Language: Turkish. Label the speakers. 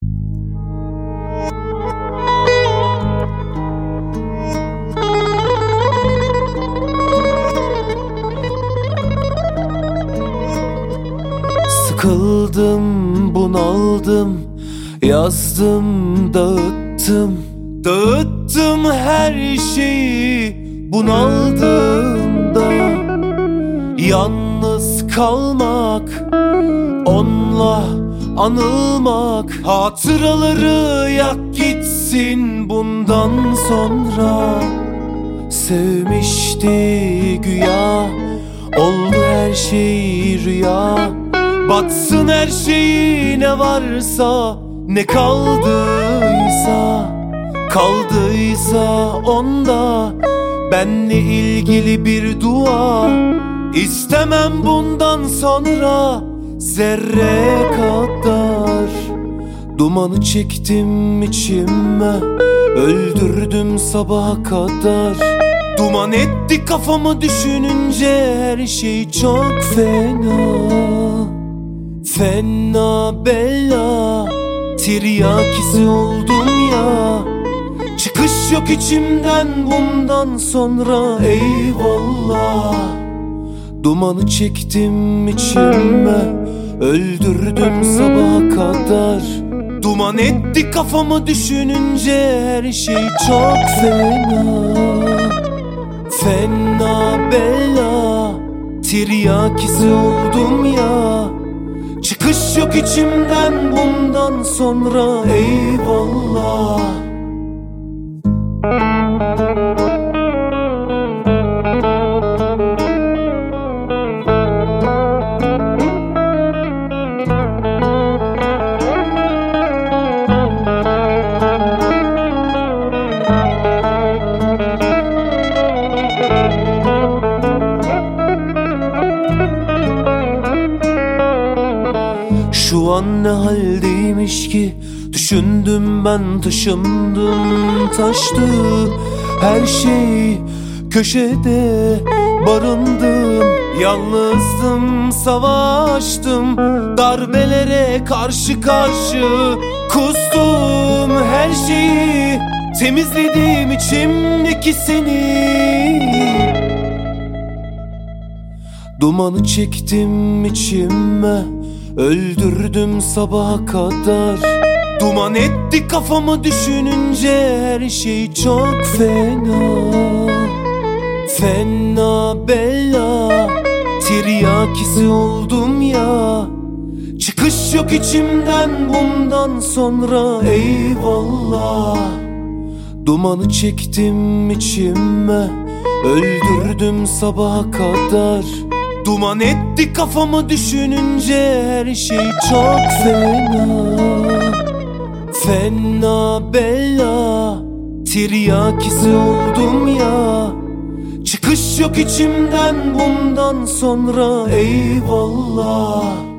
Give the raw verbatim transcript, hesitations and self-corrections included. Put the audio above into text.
Speaker 1: Sıkıldım, bunaldım, yazdım, dağıttım. Dağıttım her şeyi bunaldım da. Yalnız kalmak, onunla anılmak, hatıraları yak gitsin bundan sonra. Sevmişti güya, oldu her şey rüya. Batsın her şeyi ne varsa, ne kaldıysa. Kaldıysa onda benle ilgili bir dua. İstemem bundan sonra zerre kadar. Dumanı çektim içime, öldürdüm sabaha kadar. Duman etti kafamı düşününce her şey çok fena. Fena bella, tiryakisi oldum ya. Çıkış yok içimden bundan sonra eyvallah. Dumanı çektim içime, öldürdüm sabaha kadar. Duman etti kafamı düşününce her şey çok fena. Fena bella, tiryakisi oldum ya. Çıkış yok içimden bundan sonra eyvallah. Şu an ne haldeymiş ki, düşündüm ben, taşındım taştı. Her şey köşede barındım. Yalnızdım, savaştım, darbelere karşı karşı kustum. Her şeyi temizledim içimdeki seni. Dumanı çektim içime, öldürdüm sabaha kadar. Duman etti kafamı düşününce her şey çok fena. Fena bella, tiryakisi oldum ya. Çıkış yok içimden bundan sonra eyvallah. Dumanı çektim içime, öldürdüm sabaha kadar. Duman etti kafamı düşününce her şey çok fena. Fena bella, tiryakisi oldum ya. Çıkış yok içimden bundan sonra eyvallah.